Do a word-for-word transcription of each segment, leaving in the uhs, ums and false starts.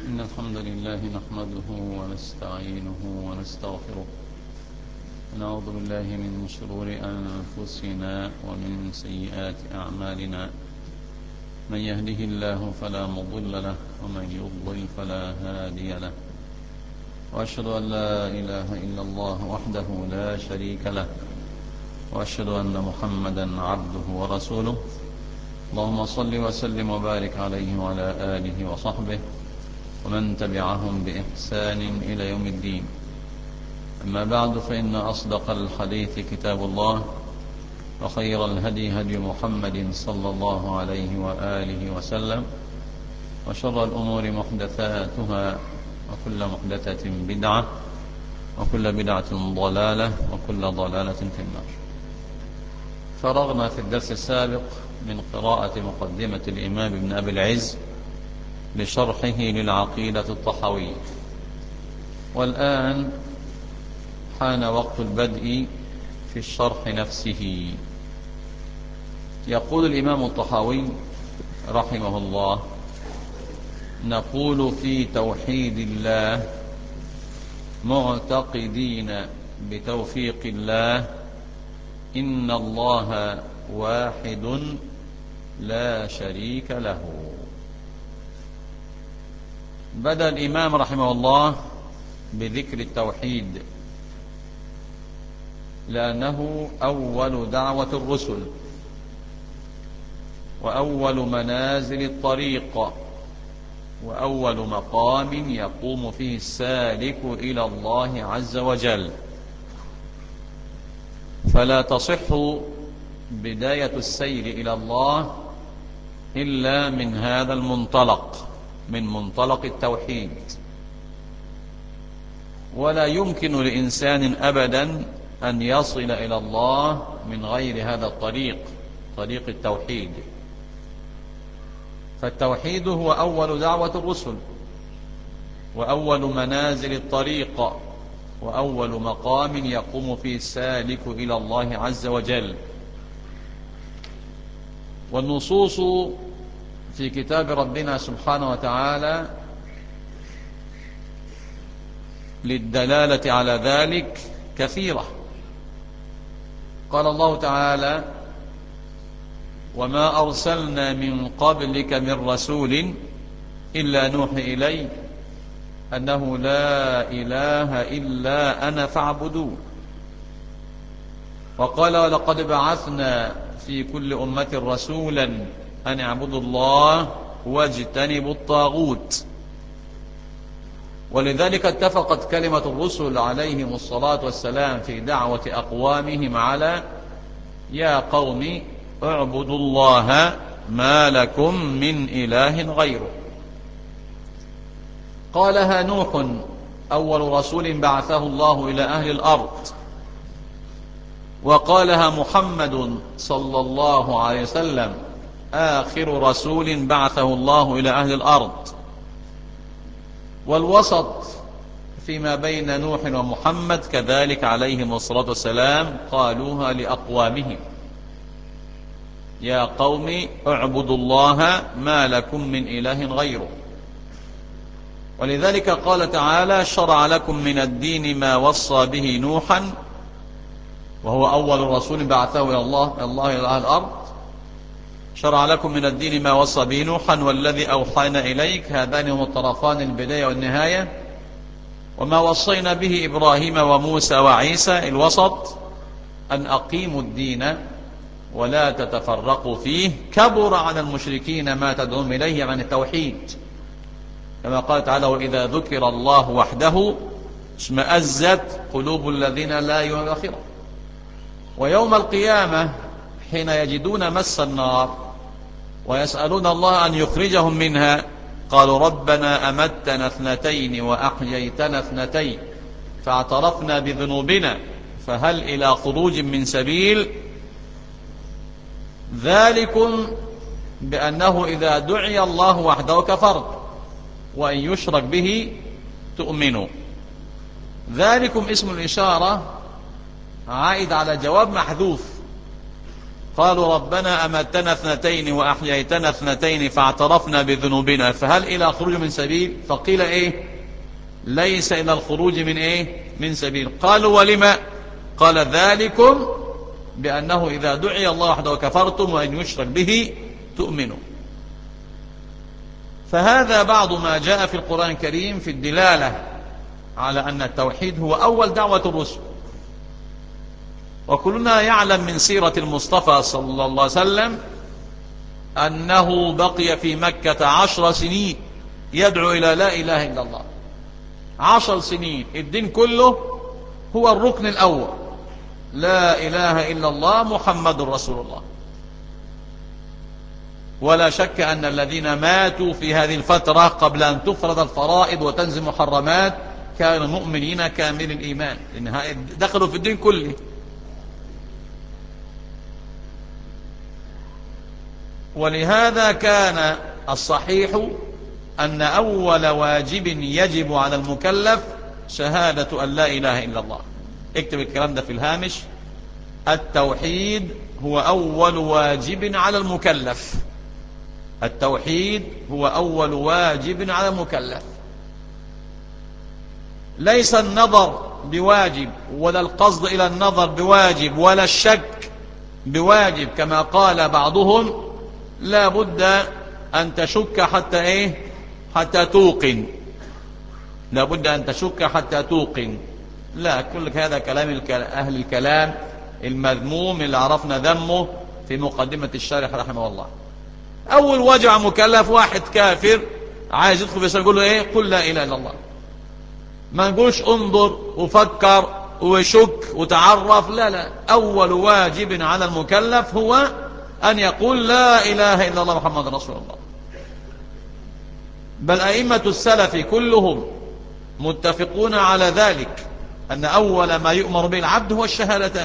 إن الحمد لله نحمده ونستعينه ونستغفره ونعوذ بالله من شرور أنفسنا ومن سيئات أعمالنا. من يهده الله فلا مضل له ومن يضلل فلا هادي له، وأشهد أن لا إله إلا الله وحده لا شريك له، وأشهد أن محمدا عبده ورسوله. اللهم صل وسلم وبارك عليه وعلى آله وصحبه ومن تبعهم بإحسان إلى يوم الدين. أما بعد، فإن أصدق الحديث كتاب الله، وخير الهدي هدي محمد صلى الله عليه وآله وسلم، وشر الأمور محدثاتها، وكل محدثة بدعة، وكل بدعة ضلالة، وكل ضلالة في النار. فرغنا في الدرس السابق من قراءة مقدمة الإمام ابن أبي العز لشرحه للعقيدة الطحاوية، والآن حان وقت البدء في الشرح نفسه. يقول الإمام الطحاوي رحمه الله: نقول في توحيد الله معتقدين بتوفيق الله إن الله واحد لا شريك له. بدأ الإمام رحمه الله بذكر التوحيد لأنه أول دعوة الرسل، وأول منازل الطريق، وأول مقام يقوم فيه السالك إلى الله عز وجل. فلا تصح بداية السير إلى الله إلا من هذا المنطلق، من منطلق التوحيد. ولا يمكن لإنسان أبدا أن يصل إلى الله من غير هذا الطريق، طريق التوحيد. فالتوحيد هو أول دعوة الرسل، وأول منازل الطريق، وأول مقام يقوم فيه السالك إلى الله عز وجل. والنصوص في كتاب ربنا سبحانه وتعالى للدلالة على ذلك كثيرة. قال الله تعالى: وما أرسلنا من قبلك من رسول إلا نوحي إليه أنه لا إله إلا أنا فاعبدون. وقال: ولقد بعثنا في كل أمة رسولا أن اعبدوا الله واجتنبوا الطاغوت. ولذلك اتفقت كلمة الرسل عليهم الصلاة والسلام في دعوة أقوامهم على: يا قوم اعبدوا الله ما لكم من إله غيره. قالها نوح أول رسول بعثه الله إلى أهل الأرض، وقالها محمد صلى الله عليه وسلم آخر رسول بعثه الله إلى أهل الأرض. والوسط فيما بين نوح ومحمد كذلك عليهم الصلاة والسلام قالوها لأقوامهم: يا قوم اعبدوا الله ما لكم من إله غيره. ولذلك قال تعالى: شرع لكم من الدين ما وصى به نوحا، وهو أول رسول بعثه إلى الله الله إلى أهل الأرض. شرع لكم من الدين ما وصى به نوحا والذي أوحينا إليك. هذان هم الطرفان، البداية والنهاية. وما وصينا به إبراهيم وموسى وعيسى، الوسط، أن أقيموا الدين ولا تتفرقوا فيه. كبر على المشركين ما تدعون إليه عن التوحيد، كما قال تعالى: وإذا ذكر الله وحده اشمأزت قلوب الذين لا يؤمنون بالآخرة. ويوم القيامة حين يجدون مس النار ويسألون الله أن يخرجهم منها، قالوا: ربنا أمتنا اثنتين وأحييتنا اثنتين فاعترفنا بذنوبنا فهل إلى خروج من سبيل. ذلكم بأنه إذا دعي الله وحده كفرت، وإن يشرك به تؤمنوا. ذلكم اسم الإشارة عائد على جواب محذوف، قالوا ربنا أمتنا اثنتين وأحييتنا اثنتين فاعترفنا بذنوبنا فهل إلى خروج من سبيل؟ فقيل إيه؟ ليس إلى الخروج من إيه؟ من سبيل. قالوا ولما؟ قال ذلكم بأنه إذا دعي الله وحده كفرتم وإن يشرك به تؤمنوا. فهذا بعض ما جاء في القرآن الكريم في الدلالة على أن التوحيد هو أول دعوة الرسل. وكلنا يعلم من سيرة المصطفى صلى الله عليه وسلم أنه بقي في مكة عشر سنين يدعو إلى لا إله إلا الله. عشر سنين الدين كله هو الركن الأول، لا إله إلا الله محمد رسول الله. ولا شك أن الذين ماتوا في هذه الفترة قبل أن تفرض الفرائض وتنزل محرمات كانوا مؤمنين كامل الإيمان، لأن دخلوا في الدين كله. ولهذا كان الصحيح أن أول واجب يجب على المكلف شهادة أن لا إله إلا الله. اكتب الكلام ده في الهامش: التوحيد هو أول واجب على المكلف. التوحيد هو أول واجب على المكلف. ليس النظر بواجب، ولا القصد إلى النظر بواجب، ولا الشك بواجب كما قال بعضهم. لا بد أن تشك حتى إيه؟ حتى توقن. لا بد أن تشك حتى توقن. لا، كل هذا كلام أهل الكلام المذموم اللي عرفنا ذمه في مقدمة الشارح رحمه الله. أول واجب مكلف واحد كافر عايز يدخل في الإسلام يقول له إيه؟ قل لا إله إلا الله. ما نقولش انظر وفكر وشك وتعرف، لا لا. أول واجب على المكلف هو أن يقول لا إله إلا الله محمد رسول الله. بل أئمة السلف كلهم متفقون على ذلك، أن أول ما يؤمر به العبد هو الشهادتان.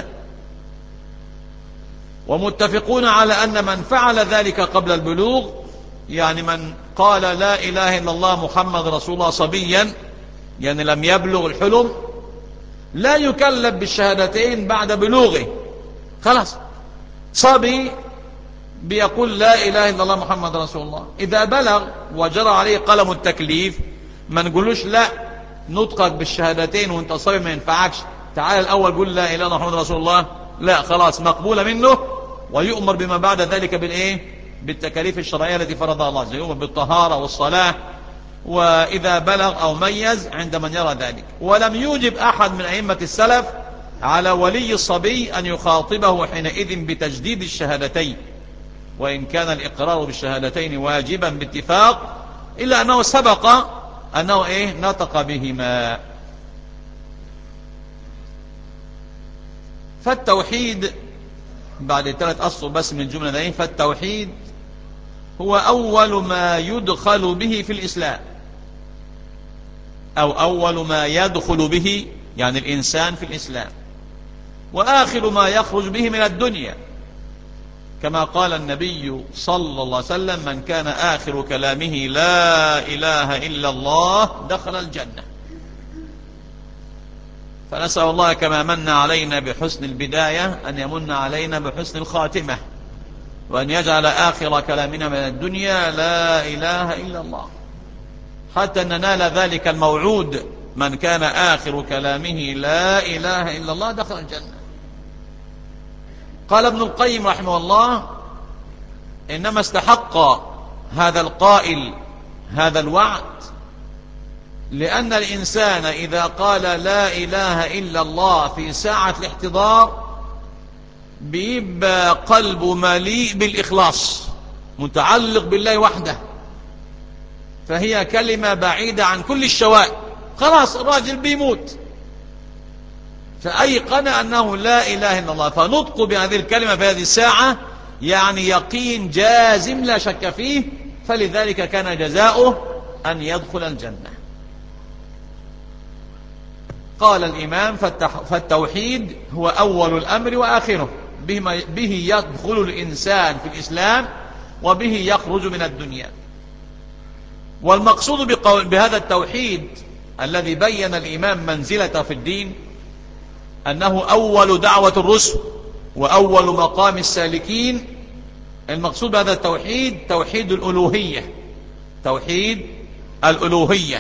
ومتفقون على أن من فعل ذلك قبل البلوغ، يعني من قال لا إله إلا الله محمد رسول الله صبيا، يعني لم يبلغ الحلم، لا يكلف بالشهادتين بعد بلوغه. خلاص صبي بيقول لا إله إلا الله محمد رسول الله. إذا بلغ وجرى عليه قلم التكليف ما نقولوش لا نطقك بالشهادتين وانت صبي ما ينفعكش، تعال الأول قول لا إله إلا الله محمد رسول الله. لا، خلاص مقبولة منه، ويؤمر بما بعد ذلك بالإيه؟ بالتكاليف الشرعية التي فرضها الله، يؤمر بالطهارة والصلاة وإذا بلغ أو ميز عند من يرى ذلك. ولم يوجب أحد من أئمة السلف على ولي الصبي أن يخاطبه حينئذ بتجديد الشهادتين، وإن كان الإقرار بالشهادتين واجبا باتفاق، إلا أنه سبق أنه إيه؟ نطق بهما. فالتوحيد بعد ثلاث أسطر بس من الجملة دي، فالتوحيد هو أول ما يدخل به في الإسلام، أو أول ما يدخل به يعني الإنسان في الإسلام، وآخر ما يخرج به من الدنيا، كما قال النبي صلى الله عليه وسلم: من كان آخر كلامه لا إله إلا الله دخل الجنة. فنسأل الله كما من علينا بحسن البداية أن يمن علينا بحسن الخاتمة، وأن يجعل آخر كلامنا من الدنيا لا إله إلا الله، حتى ننال ذلك الموعود: من كان آخر كلامه لا إله إلا الله دخل الجنة. قال ابن القيم رحمه الله: إنما استحق هذا القائل هذا الوعد لأن الإنسان إذا قال لا إله إلا الله في ساعة الاحتضار بيبقى قلبه مليء بالإخلاص، متعلق بالله وحده، فهي كلمة بعيدة عن كل الشوائب. خلاص الراجل بيموت فأيقن أنه لا إله إلا الله، فنطق بهذه الكلمة في هذه الساعة يعني يقين جازم لا شك فيه، فلذلك كان جزاؤه أن يدخل الجنة. قال الإمام: فالتوحيد هو أول الأمر وآخره، به يدخل الإنسان في الإسلام وبه يخرج من الدنيا. والمقصود بهذا التوحيد الذي بين الإمام منزلته في الدين أنه أول دعوة الرسل، وأول مقام السالكين. المقصود بهذا التوحيد توحيد الألوهية، توحيد الألوهية،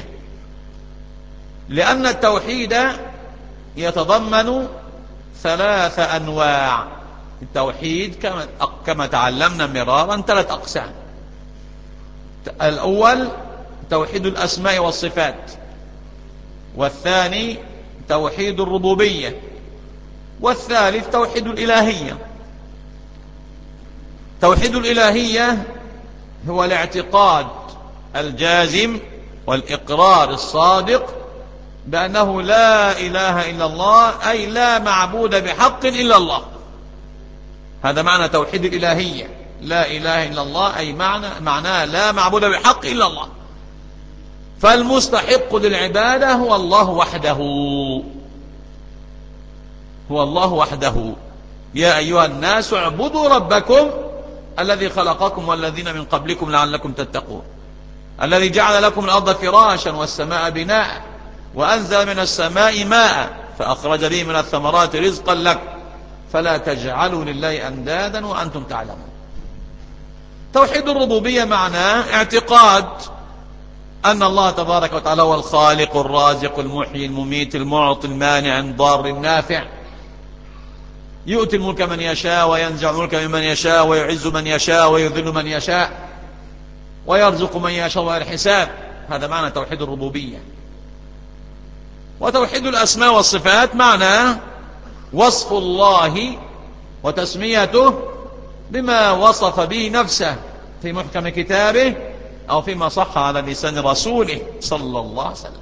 لأن التوحيد يتضمن ثلاث أنواع. التوحيد كما كما تعلمنا مرارا ثلاث أقسام. الأول توحيد الأسماء والصفات، والثاني توحيد الربوبية، والثالث توحيد الإلهية. توحيد الإلهية هو الاعتقاد الجازم والإقرار الصادق بأنه لا إله إلا الله، أي لا معبود بحق إلا الله. هذا معنى توحيد الإلهية، لا إله إلا الله، أي معنى معناه لا معبود بحق إلا الله، فالمستحق للعبادة هو الله وحده، هو الله وحده. يا أيها الناس اعبدوا ربكم الذي خلقكم والذين من قبلكم لعلكم تتقون، الذي جعل لكم الأرض فراشا والسماء بناء وأنزل من السماء ماء فأخرج به من الثمرات رزقا لكم فلا تجعلوا لله أندادا وأنتم تعلمون. توحيد الربوبية معناه اعتقاد أن الله تبارك وتعالى هو الخالق الرازق المحيي المميت المعطي المانع الضار النافع، يؤتي الملك من يشاء وينزع الملك ممن يشاء ويعز من يشاء ويذل من يشاء ويرزق من يشاء بغير حساب. هذا معنى توحيد الربوبية. وتوحيد الأسماء والصفات معناه وصف الله وتسميته بما وصف به نفسه في محكم كتابه أو فيما صح على لسان رسوله صلى الله عليه وسلم.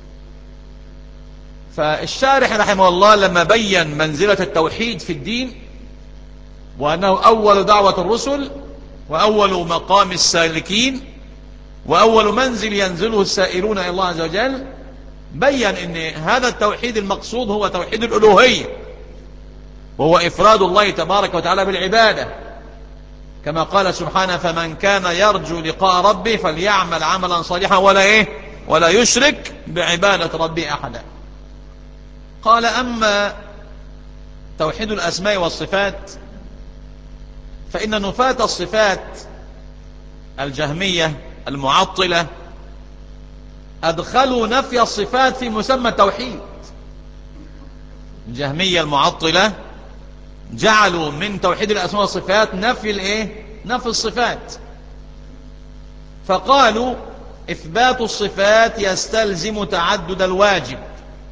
فالشارح رحمه الله لما بين منزلة التوحيد في الدين وأنه أول دعوة الرسل وأول مقام السالكين وأول منزل ينزله السائلون إلى الله عز وجل، بين أن هذا التوحيد المقصود هو توحيد الألوهية، وهو إفراد الله تبارك وتعالى بالعبادة، كما قال سبحانه فمن كان يرجو لقاء ربه فليعمل عملا صالحا ولا إيه ولا يشرك بعبادة ربه أحدا. قال أما توحيد الأسماء والصفات فإن نفاة الصفات الجهمية المعطلة أدخلوا نفي الصفات في مسمى التوحيد. الجهمية المعطلة جعلوا من توحيد الأسماء والصفات نفي الإيه؟ نفي الصفات، فقالوا إثبات الصفات يستلزم تعدد الواجب.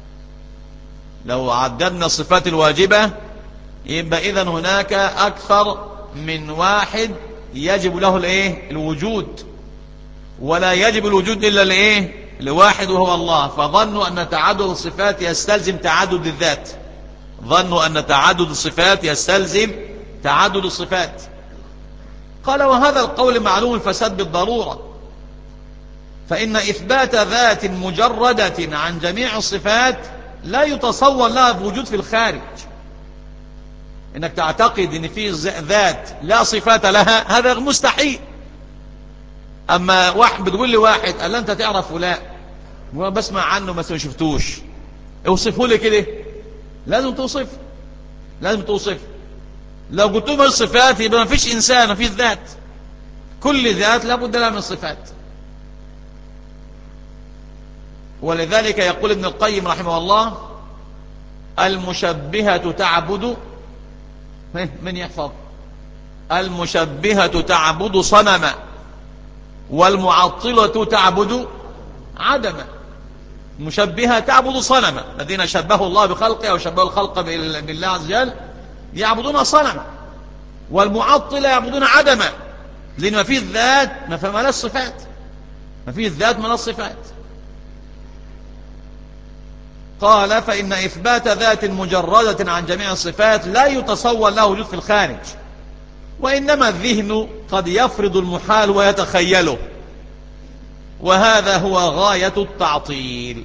لو عددنا الصفات الواجبة يبقى إذن هناك أكثر من واحد يجب له الإيه؟ الوجود، ولا يجب الوجود إلا الإيه؟ لواحد وهو الله. فظنوا أن تعدد الصفات يستلزم تعدد الذات، ظنوا أن تعدد الصفات يستلزم تعدد الصفات. قال وهذا القول معلوم الفساد بالضرورة، فإن إثبات ذات مجردة عن جميع الصفات لا يتصور لها بوجود في الخارج. إنك تعتقد إن في ذات لا صفات لها هذا مستحيل. أما واحد بتقول لي واحد قال أنت تعرف فلان وانا بسمع عنه بس ما شفتوش، اوصفه لي كده، لازم توصف، لازم توصف. لو قلت له الصفات يبقى ما فيش إنسان، ما فيش ذات، كل ذات لابد لها من صفات. ولذلك يقول ابن القيم رحمه الله المشبهة تعبد، من يحفظ؟ المشبهة تعبد صنما والمعطلة تعبد عدما. المشبهة تعبد صنما، الذين شبهوا الله بخلقه أو شبهوا الخلق بالله عز وجل يعبدون صنما، والمعطلة يعبدون عدما، لأن ما فيه الذات ما فيه الصفات، ما فيه الذات من الصفات. قال فإن إثبات ذات مجردة عن جميع الصفات لا يتصور له وجود في الخارج، وإنما الذهن قد يفرض المحال ويتخيله، وهذا هو غاية التعطيل.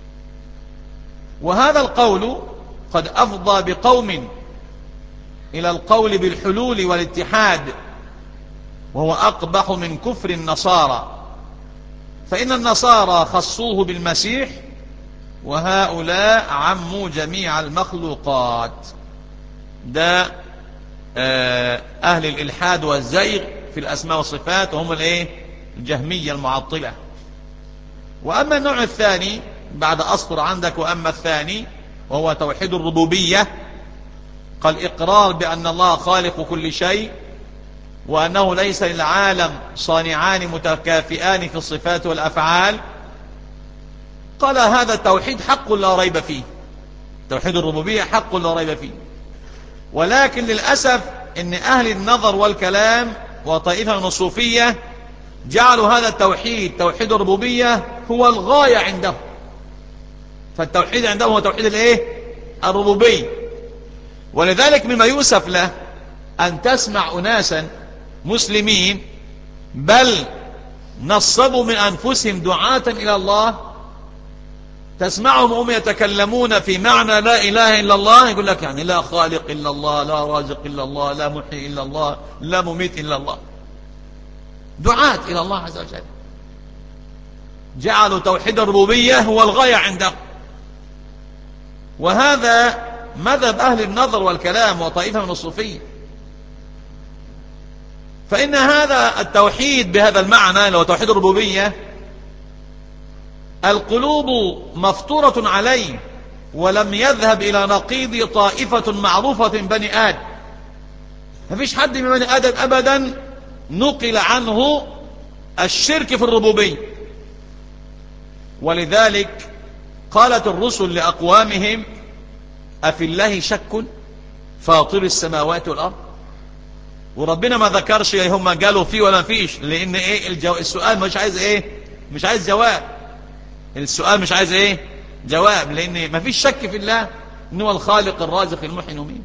وهذا القول قد أفضى بقوم إلى القول بالحلول والاتحاد، وهو أقبح من كفر النصارى، فإن النصارى خصوه بالمسيح وهؤلاء عموا جميع المخلوقات. ده أهل الإلحاد والزيغ في الأسماء والصفات، وهم الإيه؟ الجهمية المعطلة. وأما النوع الثاني بعد أسطر عندك، وأما الثاني وهو توحيد الربوبية، قال إقرار بأن الله خالق كل شيء، وأنه ليس للعالم صانعان متكافئان في الصفات والأفعال. قال هذا التوحيد حق لا ريب فيه، توحيد الربوبية حق لا ريب فيه. ولكن للأسف إن أهل النظر والكلام وطائفة من الصوفية جعلوا هذا التوحيد، توحيد الربوبية، هو الغاية عندهم. فالتوحيد عندهم هو توحيد الايه؟ الربوبية. ولذلك مما يؤسف له أن تسمع أناسا مسلمين بل نصبوا من أنفسهم دعاة إلى الله، تسمعهم هم يتكلمون في معنى لا إله إلا الله، يقول لك يعني لا خالق إلا الله، لا رازق إلا الله، لا محيي إلا الله، لا مميت إلا الله. دعاة إلى الله عز وجل، جعلوا توحيد الربوبية هو الغاية عندهم. وهذا مذهب أهل النظر والكلام وطائفة من الصوفية. فإن هذا التوحيد بهذا المعنى اللي هو توحيد الربوبية القلوب مفطورة عليه، ولم يذهب إلى نقيض طائفة معروفة بني آدم. ما فيش حد من بني آدم أبدا نقل عنه الشرك في الربوبية. ولذلك قالت الرسل لأقوامهم أفي الله شك فاطر السماوات والأرض. وربنا ما ذكرش هم قالوا فيه ولا فيش، لأن إيه الجو... السؤال مش عايز إيه مش عايز جواب. السؤال مش عايز إيه جواب، لأن ما فيش شك في الله إنه هو الخالق الرازق المحيي المميت.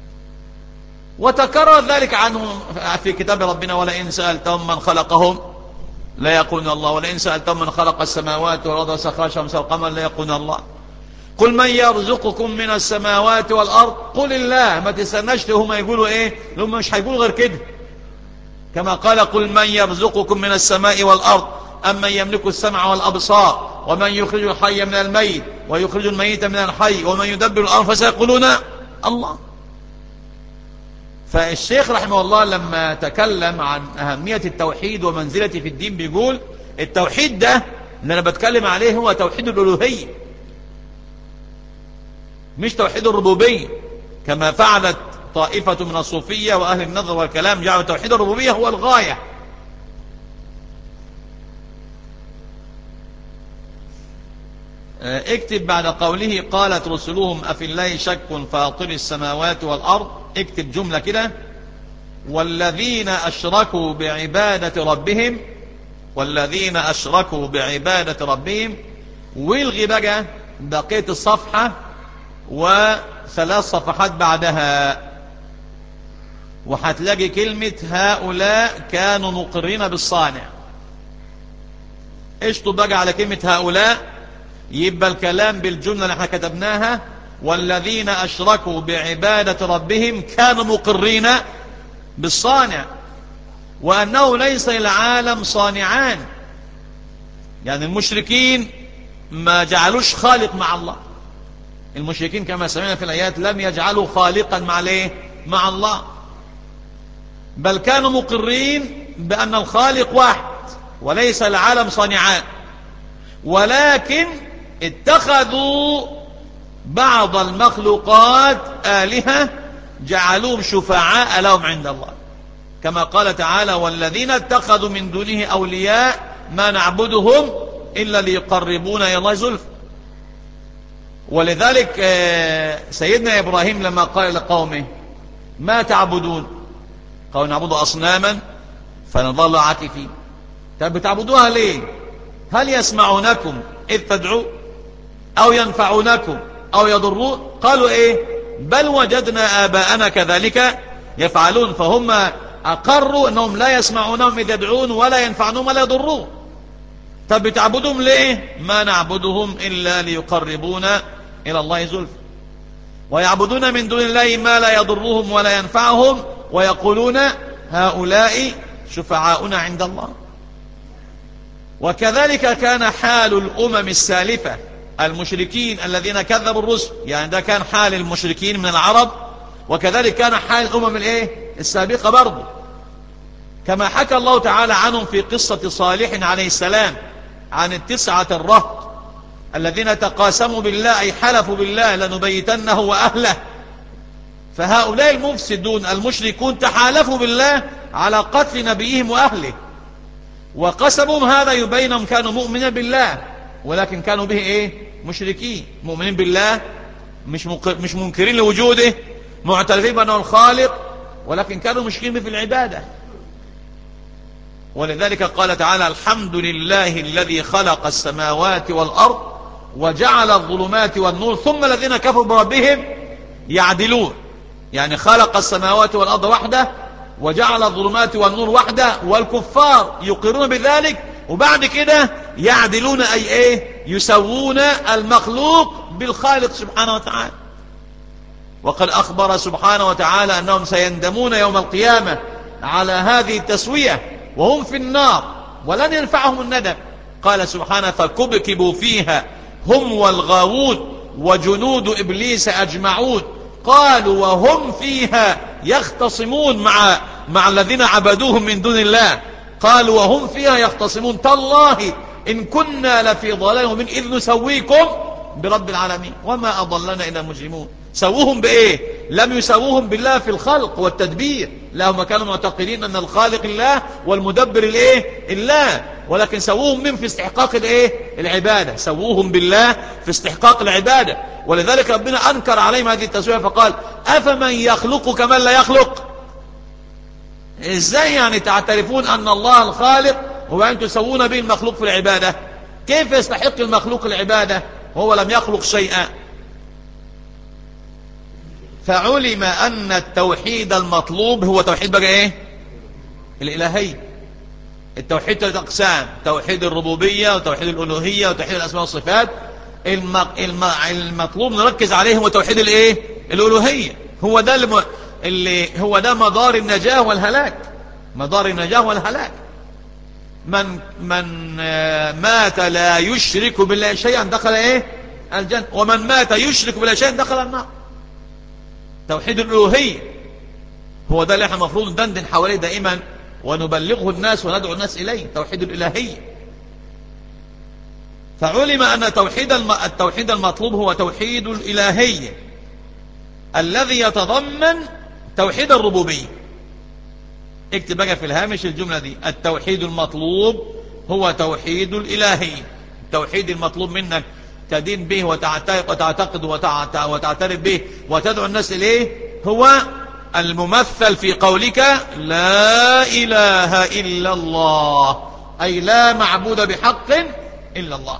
وتكرر ذلك عنه في كتاب ربنا: ولئن سألتهم من خلقهم لا يقولون الله، ولئن سألتهم من خلق السماوات والأرض وسخر الشمس والقمر لا يقولون الله، قل من يرزقكم من السماوات والأرض قل الله. ما تستناش هم يقولوا ايه، هم مش هيقولوا غير كده. كما قال: قل من يرزقكم من السماء والأرض أمن يملك السمع والأبصار ومن يخرج الحي من الميت ويخرج الميت من الحي ومن يدبر الأمر فسيقولون الله. فالشيخ رحمه الله لما تكلم عن أهمية التوحيد ومنزلته في الدين بيقول التوحيد ده اللي أنا بتكلم عليه هو توحيد الألوهية، مش توحيد الربوبية كما فعلت طائفة من الصوفية وأهل النظر والكلام، جعلوا توحيد الربوبية هو الغاية. اكتب بعد قوله قالت رسلهم أفي الله شك فاطر السماوات والأرض، اكتب جملة كده: والذين أشركوا بعبادة ربهم، والذين أشركوا بعبادة ربهم، والغي بقى بقية الصفحة وثلاث صفحات بعدها، وهتلاقي كلمة هؤلاء كانوا مقرين بالصانع. اشطب بقى على كلمة هؤلاء، يبقى الكلام بالجملة اللي احنا كتبناها: والذين أشركوا بعبادة ربهم كانوا مقرين بالصانع، وأنه ليس للعالم صانعان. يعني المشركين ما جعلوش خالق مع الله. المشركين كما سمعنا في الآيات لم يجعلوا خالقا مع ليه مع الله، بل كانوا مقرين بأن الخالق واحد وليس العالم صانعان، ولكن اتخذوا بعض المخلوقات آلهة جعلوهم شفعاء لهم عند الله، كما قال تعالى: والذين اتخذوا من دونه أولياء ما نعبدهم إلا ليقربونا إلى الله زلفى. ولذلك سيدنا إبراهيم لما قال لقومه: ما تعبدون؟ قالوا: نعبد أصناما فنظل عاكفين. طب بتعبدوها ليه؟ هل يسمعونكم إذ تدعوا أو ينفعونكم أو يضرون؟ قالوا إيه؟ بل وجدنا آباءنا كذلك يفعلون. فهم أقروا أنهم لا يسمعونهم إذ يدعون ولا ينفعنهم ولا يضرون. طب بتعبدهم ليه؟ ما نعبدهم إلا ليقربونا إلى الله زلفى. ويعبدون من دون الله ما لا يضرهم ولا ينفعهم ويقولون هؤلاء شفعاؤنا عند الله. وكذلك كان حال الأمم السالفة، المشركين الذين كذبوا الرسل، يعني ده كان حال المشركين من العرب وكذلك كان حال الأمم الايه السابقة برضه، كما حكى الله تعالى عنهم في قصة صالح عليه السلام عن التسعة الرهط الذين تقاسموا بالله أي حلفوا بالله لنبيتنه وأهله. فهؤلاء المفسدون المشركون تحالفوا بالله على قتل نبيهم وأهله، وقسمهم هذا يبينهم كانوا مؤمنين بالله ولكن كانوا به ايه مشركين. مؤمنين بالله مش مش منكرين لوجوده، معترفين بأنه الخالق، ولكن كانوا مشركين به في العبادة. ولذلك قال تعالى الحمد لله الذي خلق السماوات والأرض وجعل الظلمات والنور ثم الذين كفروا بربهم يعدلون. يعني خلق السماوات والأرض وحده وجعل الظلمات والنور وحده، والكفار يقرون بذلك وبعد كده يعدلون أي ايه يسوون المخلوق بالخالق سبحانه وتعالى. وقد أخبر سبحانه وتعالى أنهم سيندمون يوم القيامة على هذه التسوية وهم في النار ولن ينفعهم الندم. قال سبحانه فكبكبوا فيها هم والغاوون وجنود إبليس أجمعون قالوا وهم فيها يختصمون مع مع الذين عبدوهم من دون الله، قالوا وهم فيها يختصمون تالله إن كنا لفي ضلال مبين إذ نسويكم برب العالمين وما أضلنا إلا المجرمون. سووهم بإيه؟ لم يسووهم بالله في الخلق والتدبير، لا هم كانوا معتقدين أن الخالق الله والمدبر الإيه؟ الله، ولكن سووهم من في استحقاق الإيه؟ العبادة. سووهم بالله في استحقاق العبادة. ولذلك ربنا أنكر عليهم هذه التسوية فقال أفمن يخلق كمن لا يخلق. إزاي يعني تعترفون أن الله الخالق وأن تسوون به المخلوق في العبادة؟ كيف يستحق المخلوق العبادة وهو لم يخلق شيئا؟ فعلم أن التوحيد المطلوب هو توحيد بقى إيه؟ الإلهي. التوحيد ثلاث أقسام: توحيد الربوبية وتوحيد الألوهية وتوحيد الأسماء والصفات. الم... الم... المطلوب نركز عليه هو توحيد الإيه؟ الألوهية. هو ده الم... اللي هو ده مدار النجاة والهلاك، مدار النجاة والهلاك. من من مات لا يشرك بالله شيئا دخل ايه؟ الجنة، ومن مات يشرك بالله شيئا دخل النار. توحيد الألوهية هو ده اللي احنا المفروض ندندن حواليه دائما ونبلغه الناس وندعو الناس إليه، توحيد الإلهية. فعلم أن توحيد الم... التوحيد المطلوب هو توحيد الإلهية الذي يتضمن توحيد الربوبية. اكتب بقى في الهامش الجملة دي: التوحيد المطلوب هو توحيد الإلهية. التوحيد المطلوب منك تدين به وتعتقد وتعترف به وتدعو الناس إليه هو الممثل في قولك لا إله إلا الله، أي لا معبود بحق إلا الله.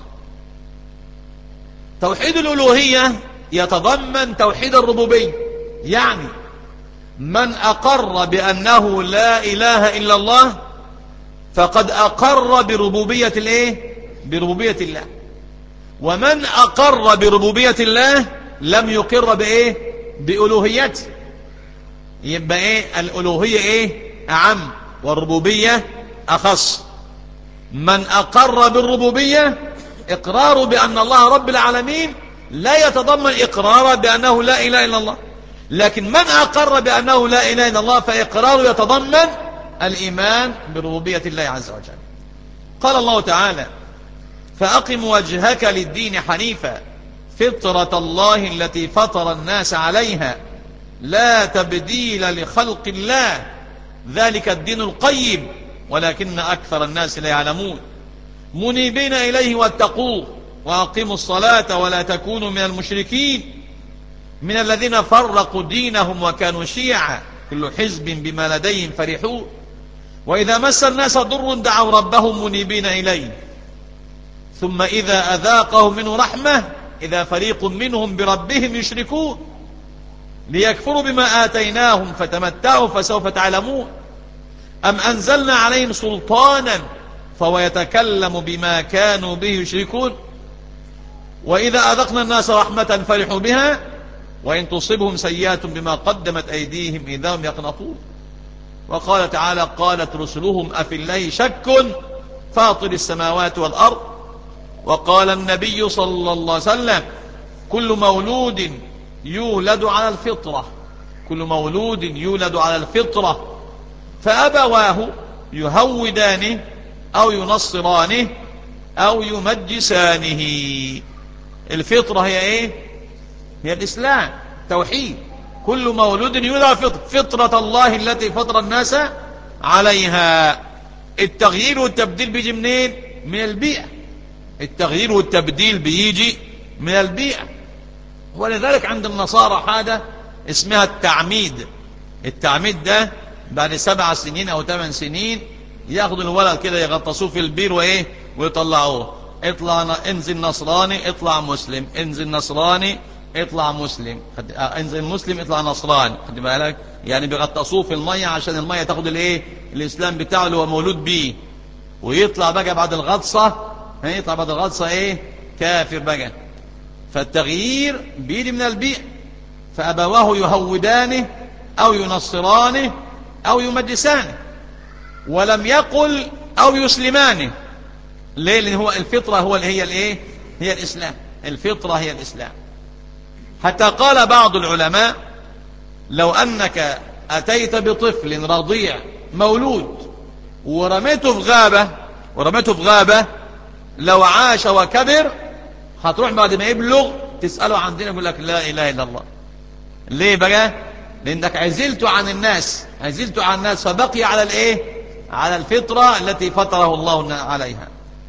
توحيد الألوهية يتضمن توحيد الربوبية، يعني من أقر بأنه لا إله إلا الله فقد أقر بربوبية الإيه؟ بربوبية الله. ومن أقر بربوبية الله لم يقر بإيه؟ بألوهيته. يبقى إيه؟ الألوهية إيه؟ أعم والربوبية أخص. من أقر بالربوبية إقرار بأن الله رب العالمين لا يتضمن إقرار بأنه لا إله إلا الله، لكن من أقر بأنه لا إله إلا الله فإقراره يتضمن الإيمان بربوبية الله عز وجل. قال الله تعالى فأقم وجهك للدين حنيفا فطرة الله التي فطر الناس عليها لا تبديل لخلق الله ذلك الدين القيم ولكن أكثر الناس لا يعلمون منيبين إليه واتقوه وأقيموا الصلاة ولا تكونوا من المشركين من الذين فرقوا دينهم وكانوا شيعا كل حزب بما لديهم فرحون وإذا مس الناس ضر دعوا ربهم منيبين إليه ثم إذا أذاقهم منه رحمة إذا فريق منهم بربهم يشركون ليكفروا بما آتيناهم فتمتعوا فسوف تعلمون أم أنزلنا عليهم سلطانا فهو يتكلم بما كانوا به يشركون وإذا أذقنا الناس رحمة فرحوا بها وإن تصبهم سيئات بما قدمت أيديهم إذا هم يقنطون. وقال تعالى قالت رسلهم أفي الله شك فاطر السماوات والأرض وقال النبي صلى الله عليه وسلم كل مولود يولد على الفطرة كل مولود يولد على الفطرة فأبواه يهودانه أو ينصرانه أو يمجسانه. الفطرة هي إيه؟ هي الإسلام، توحيد. كل مولود يولد على الفطرة، فطرة الله التي فطر الناس عليها. التغيير والتبديل بيجي منين؟ من البيئة. التغيير والتبديل بيجي من البيئة. ولذلك عند النصارى حاجة اسمها التعميد. التعميد ده بعد سبع سنين او ثمان سنين ياخدوا الولد كده يغطسوه في البير وايه ويطلعوه، اطلع انزل نصراني اطلع مسلم، انزل نصراني اطلع مسلم، انزل مسلم اطلع نصراني. خد بالك، يعني بيغطسوه في الميه عشان الميه تاخد الايه الاسلام بتاعه اللي هو مولود بيه، ويطلع بقى بعد الغطسه هيطلع بعد الغطسه ايه كافر بقى. فالتغيير بيجي من البيئة. فأبواه يهودانه أو ينصرانه أو يمجسانه، ولم يقل أو يسلمانه. ليه؟ لأن هو الفطرة هو اللي هي الايه هي الإسلام. الفطرة هي الإسلام. حتى قال بعض العلماء لو أنك أتيت بطفل رضيع مولود ورميته في غابة ورميته في غابة لو عاش وكبر هتروح بعد ما يبلغ تسأله عن دين يقول لك لا إله إلا الله. ليه بقى؟ لأنك عزلته عن الناس، عزلته عن الناس فبقي على الايه على الفطرة التي فطره الله عليها.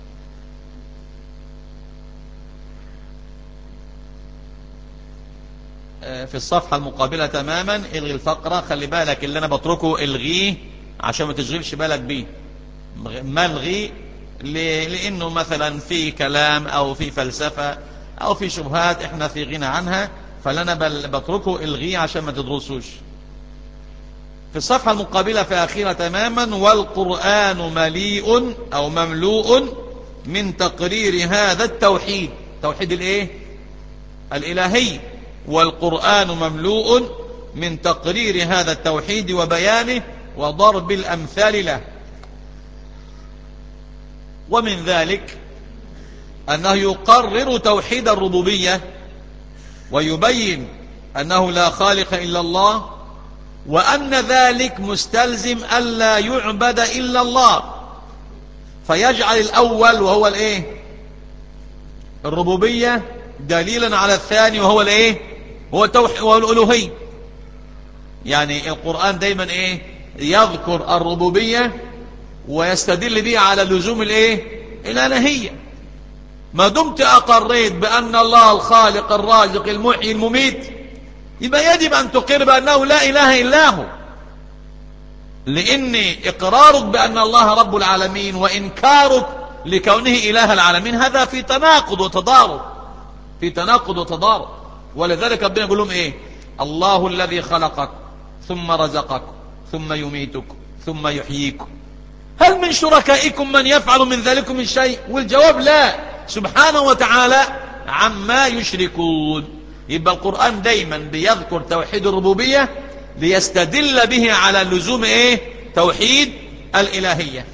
في الصفحة المقابلة تماما الغي الفقرة. خلي بالك اللي انا بتركه الغيه عشان ما تشغلش بالك بيه. ملغي لانه مثلا في كلام او في فلسفة او في شبهات احنا في غنى عنها، فلنا بتركه الغيه عشان ما تدرسوش. في الصفحة المقابلة في أخيرة تماما والقرآن مليء أو مملوء من تقرير هذا التوحيد. توحيد الايه الإلهي. والقرآن مملوء من تقرير هذا التوحيد وبيانه وضرب الأمثال له. ومن ذلك أنه يقرر توحيد الربوبية ويبين أنه لا خالق إلا الله، وأن ذلك مستلزم ألا يعبد إلا الله، فيجعل الأول وهو الإيه الربوبية دليلا على الثاني وهو الإيه هو التوحيد والألوهية. يعني القرآن دايما إيه يذكر الربوبية ويستدل به على لزوم الإيه الإلهية. ما دمت أقريت بأن الله الخالق الرازق المحيي المميت يبقى يجب أن تقر بأنه لا إله إلا هو، لأن إقرارك بأن الله رب العالمين وإنكارك لكونه إله العالمين هذا في تناقض وتضارب في تناقض وتضارب. ولذلك ربنا يقول لهم إيه الله الذي خلقك ثم رزقك ثم يميتك ثم يحييك هل من شركائكم من يفعل من ذلك من شيء؟ والجواب لا سبحانه وتعالى عما يشركون. يبقى القرآن دايما بيذكر توحيد الربوبية ليستدل به على لزوم ايه توحيد الإلهية،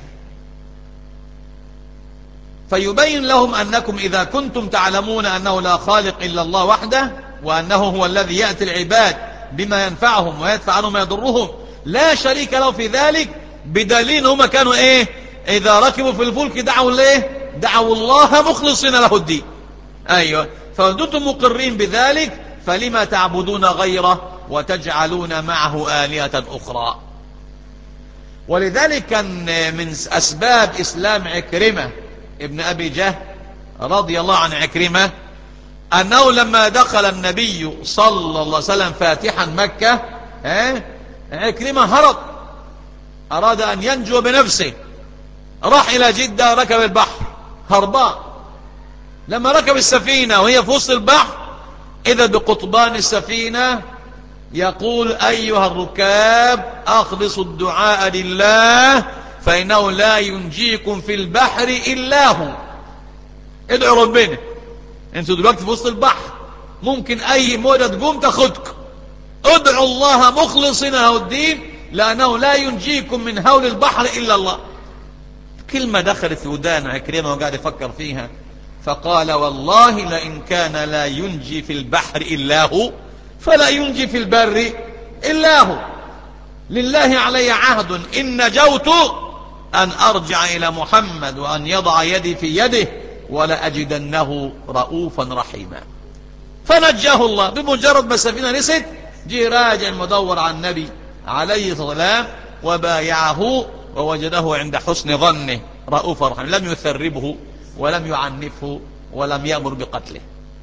فيبين لهم أنكم إذا كنتم تعلمون أنه لا خالق إلا الله وحده، وأنه هو الذي يأتي العباد بما ينفعهم ويدفع عنهم ما يضرهم لا شريك له في ذلك، بدليل هم كانوا ايه إذا ركبوا في الفلك دعوا الايه دعوا الله مخلصين له الدين. أيوة، فأنتم مقرين بذلك فلما تعبدون غيره وتجعلون معه آلهة أخرى. ولذلك كان من أسباب إسلام عكرمة ابن أبي جهل رضي الله عن عكرمة أنه لما دخل النبي صلى الله عليه وسلم فاتحا مكة عكرمة هرب، أراد أن ينجو بنفسه، راح إلى جدة ركب البحر هربان. لما ركب السفينة وهي في وسط البحر إذا بقطبان السفينة يقول أيها الركاب أخلصوا الدعاء لله فإنه لا ينجيكم في البحر إلا هو. ادعوا ربنا، انتوا دلوقتي في وسط البحر ممكن أي موجة تقوم تاخدكم، ادعوا الله مخلصين له الدين لأنه لا ينجيكم من هول البحر إلا الله. كلمة دخلت في ودان عكرمة وقاعد يفكر فيها، فقال والله لئن كان لا ينجي في البحر إلا هو فلا ينجي في البر إلا هو. لله علي عهد إن نجوت أن أرجع إلى محمد وأن يضع يدي في يده ولأجدنه رؤوفا رحيما. فنجاه الله. بمجرد ما السفينة نسيت جه راجع مدور على النبي عليه الصلاة والسلام وبايعه ووجده عند حسن ظنه رؤوفا رحيما، لم يثربه ولم يعنفه ولم يأمر بقتله.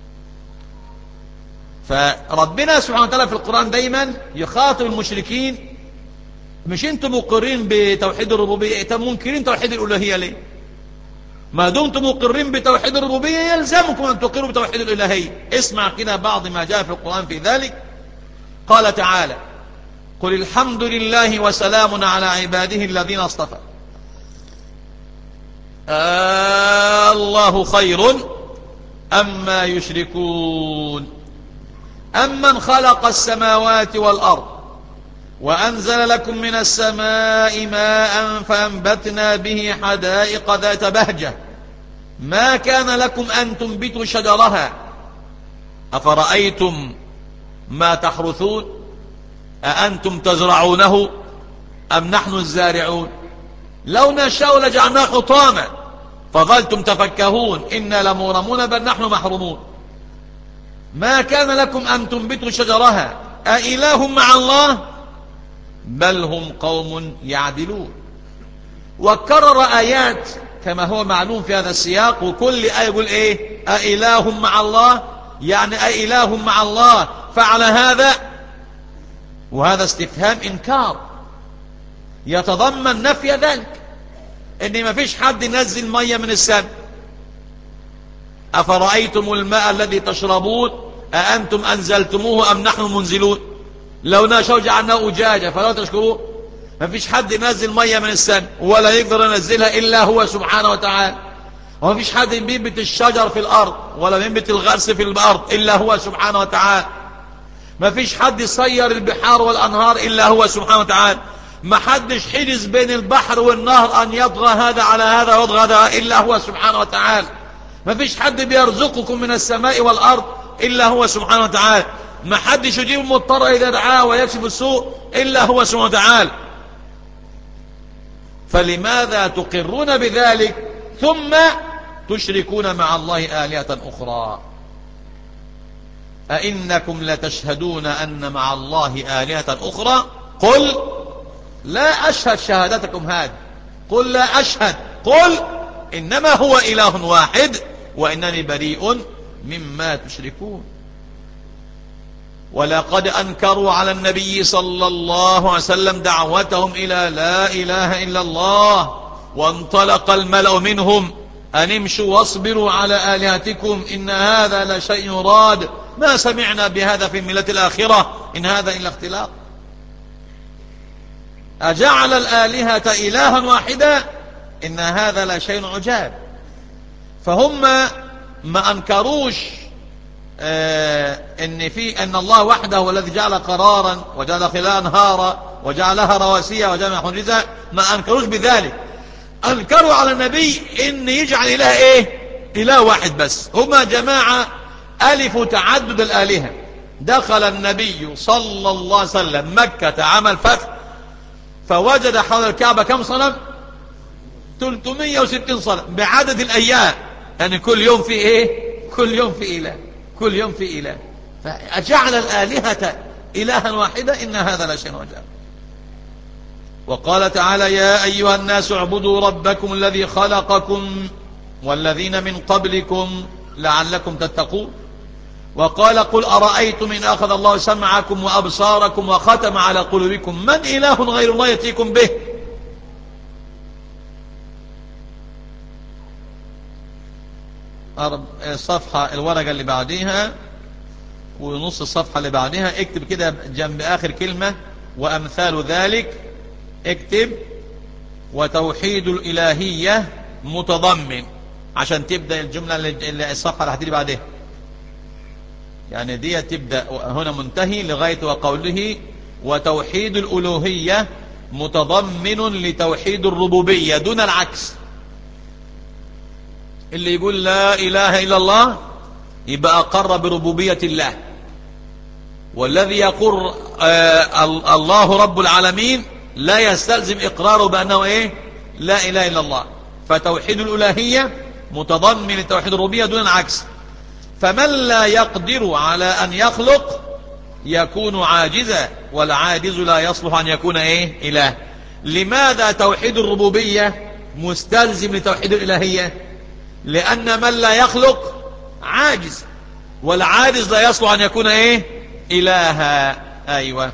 فربنا سبحانه وتعالى في القرآن دايما يخاطب المشركين: مش انتم مقرين بتوحيد الربوبية، انتم منكرين توحيد الألوهية ليه؟ ما دمتم مقرين بتوحيد الربوبية يلزمكم أن تقروا بتوحيد الإلهية. اسمع كده بعض ما جاء في القرآن في ذلك. قال تعالى: قل الحمد لله وسلام على عباده الذين اصطفى آه الله خير أما يشركون أمن خلق السماوات والأرض وأنزل لكم من السماء ماء فأنبتنا به حدائق ذات بهجة ما كان لكم أن تنبتوا شجرها أفرأيتم ما تحرثون أأنتم تزرعونه أم نحن الزارعون لو نشاء لجعلناه حطاما فظلتم تفكهون إنا لمغرمون بل نحن محرومون ما كان لكم أن تنبتوا شجرها أإله مع الله بل هم قوم يعدلون. وكرر آيات كما هو معلوم في هذا السياق، وكل آية يقول إيه؟ أإله مع الله، يعني أإله مع الله فعل هذا، وهذا استفهام إنكار يتضمن نفي ذلك، إن ما فيش حد ينزل مية من السماء. أفرأيتم الماء الذي تشربون أأنتم أنزلتموه أم نحن منزلون لو نشاء جعلناه أجاجا فلا تشكروه. ما فيش حد ينزل مية من السماء ولا يقدر ينزلها إلا هو سبحانه وتعالى، وما فيش حد ينبت الشجر في الأرض ولا ينبت الغرس في الأرض إلا هو سبحانه وتعالى. ما فيش حد يصير البحار والأنهار إلا هو سبحانه وتعالى. ما حدش حجز بين البحر والنهر أن يطغى هذا على هذا ويطغى هذا إلا هو سبحانه وتعالى. ما فيش حد بيرزقكم من السماء والأرض إلا هو سبحانه وتعالى. ما حدش يجيب المضطر إذا دعاه ويكشف السوء إلا هو سبحانه وتعالى. فلماذا تقرون بذلك ثم تشركون مع الله آلهة أخرى؟ أئنكم لتشهدون أن مع الله آلهة أخرى قل لا أشهد شهادتكم هذه، قل لا أشهد، قل إنما هو إله واحد وإنني بريء مما تشركون. ولقد أنكروا على النبي صلى الله عليه وسلم دعوتهم إلى لا إله إلا الله، وانطلق الملأ منهم أن امشوا واصبروا على آلهتكم إن هذا لشيء يراد ما سمعنا بهذا في الملة الآخرة إن هذا إلا اختلاق. أجعل الآلهة إلها واحدا إن هذا لشيء عجاب. فهم ما أنكروش آه إن في أن الله وحده هو الذي جعل قرارا وجعل خلالها أنهارا وجعلها رواسيا وجمع حجزا، ما أنكروش بذلك. أنكروا على النبي إن يجعل إله إيه؟ إله واحد بس. هما جماعة ألفوا تعدد الآلهة. دخل النبي صلى الله عليه وسلم مكة عام الفتح فوجد حول الكعبة كم صنم؟ ثلاثمائة وستين صنم بعدد الأيام، يعني كل يوم في إيه؟ كل يوم في إله، كل يوم في إله. فأجعل الآلهة إلها واحدا إن هذا لا شيء عجاب. وقال تعالى يا أيها الناس اعبدوا ربكم الذي خلقكم والذين من قبلكم لعلكم تتقون. وقال قل أرأيتم إن أخذ الله سمعكم وأبصاركم وختم على قلوبكم من إله غير الله يأتيكم به. الصفحة الورقة اللي بعديها ونص الصفحة اللي بعديها اكتب كده جنب آخر كلمة وأمثال ذلك، اكتب وتوحيد الإلهية متضمن عشان تبدأ الجملة اللي الصفحة اللي هتيجي بعدها، يعني دي تبدأ هنا منتهي لغاية وقوله وتوحيد الألوهية متضمن لتوحيد الربوبية دون العكس. اللي يقول لا إله إلا الله يبقى أقر بربوبية الله، والذي يقر آه الله رب العالمين لا يستلزم إقراره بأنه إيه لا إله إلا الله. فتوحيد الألوهية متضمن لتوحيد الربوبية دون العكس. فمن لا يقدر على أن يخلق يكون عاجزا، والعاجز لا يصلح أن يكون إيه إله. لماذا توحيد الربوبية مستلزم لتوحيد الإلهية؟ لأن من لا يخلق عاجز، والعاجز لا يصلح أن يكون إيه إلها. أيوة.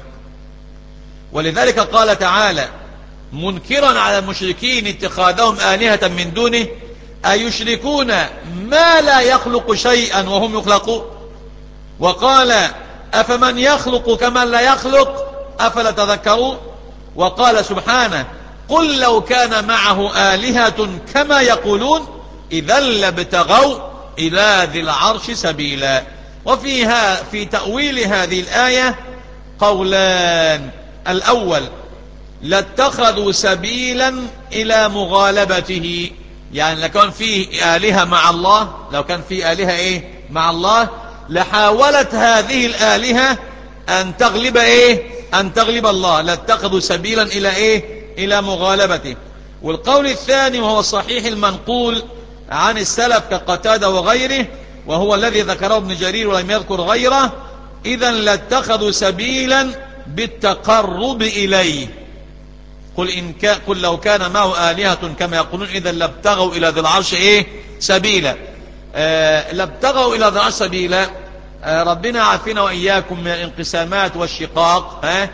ولذلك قال تعالى منكرا على المشركين اتخاذهم آلهة من دونه أيشركون ما لا يخلق شيئا وهم يخلقون. وقال أفمن يخلق كمن لا يخلق أفلا تذكرون. وقال سبحانه قل لو كان معه آلهة كما يقولون إذا لابتغوا إلى ذي العرش سبيلا. وفيها في تأويل هذه الآية قولان. الأول لاتخذوا سبيلا إلى مغالبته، يعني لو كان فيه آلهة مع الله، لو كان فيه آلهة إيه مع الله لحاولت هذه الآلهة أن تغلب إيه أن تغلب الله، لاتخذوا سبيلا إلى إيه إلى مغالبته. والقول الثاني وهو الصحيح المنقول عن السلف كقتادة وغيره، وهو الذي ذكره ابن جرير ولم يذكر غيره، إذا لاتخذوا سبيلا بالتقرب إليه. قل, إن كان قل لو كان معه آلهة كما يقولون إذا لابتغوا إلى ذي العرش إيه سبيلا. آه لابتغوا إلى ذي العرش سبيلا. آه ربنا عافينا وإياكم من الانقسامات والشقاق. آه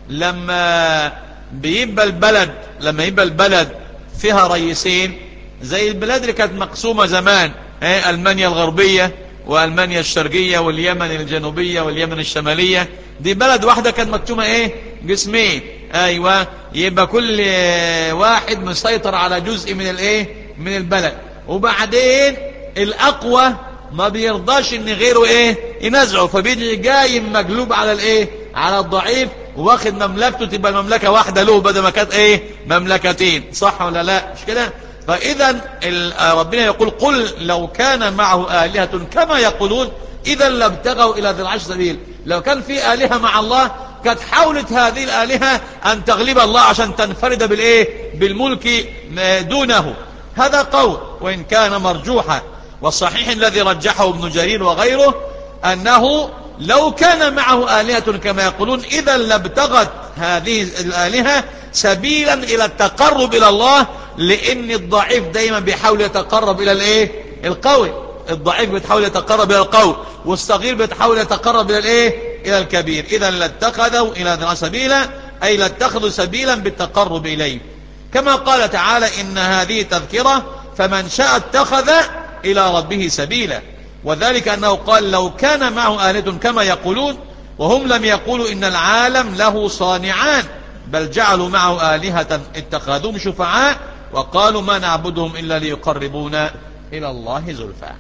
لما بيبقى البلد لما يبقى البلد فيها رئيسين، زي البلاد اللي كانت مقسومة زمان، آه ألمانيا الغربية وألمانيا الشرقية واليمن الجنوبية واليمن الشمالية، دي بلد واحدة كانت مقسومة ايه قسمين. ايوه. يبقى كل واحد مسيطر على جزء من الايه من البلد، وبعدين الاقوى ما بيرضاش ان غيره ايه ينزعه، فبيجي جاي مقلوب على الايه على الضعيف واخد مملكته، تبقى المملكة واحدة له بدل ما كانت ايه مملكتين. صح ولا لا؟ مش كده؟ فاذا ربنا يقول قل لو كان معه آلهة كما يقولون إذا لابتغوا إلى ذي العرش سبيل. لو كان في آلهة مع الله كانت حاولت هذه الآلهة أن تغلب الله عشان تنفرد بالإيه بالملك دونه. هذا قول وإن كان مرجوحا، والصحيح الذي رجحه ابن جرير وغيره أنه لو كان معه آلهة كما يقولون إذا لابتغت هذه الآلهة سبيلا إلى التقرب إلى الله، لأن الضعيف دايما بيحاول يتقرب إلى الإيه القوي، الضعيف بيتحاول يتقرب إلى القوي، والصغير بيتحاول يتقرب إلى الإيه إلى الكبير. إذا لاتخذوا إلى ذي سبيلا أي لاتخذوا سبيلا بالتقرب إليه. كما قال تعالى إن هذه تذكرة فمن شاء اتخذ إلى ربه سبيلا. وذلك أنه قال لو كان معه آلهة كما يقولون، وهم لم يقولوا إن العالم له صانعان، بل جعلوا معه آلهة اتخذوهم شفعاء وقالوا ما نعبدهم إلا ليقربونا إلى الله زلفى.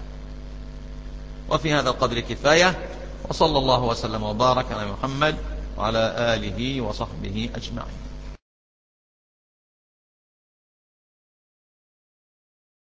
وفي هذا القدر كفاية، وصلى الله وسلم وبارك على محمد وعلى آله وصحبه أجمعين.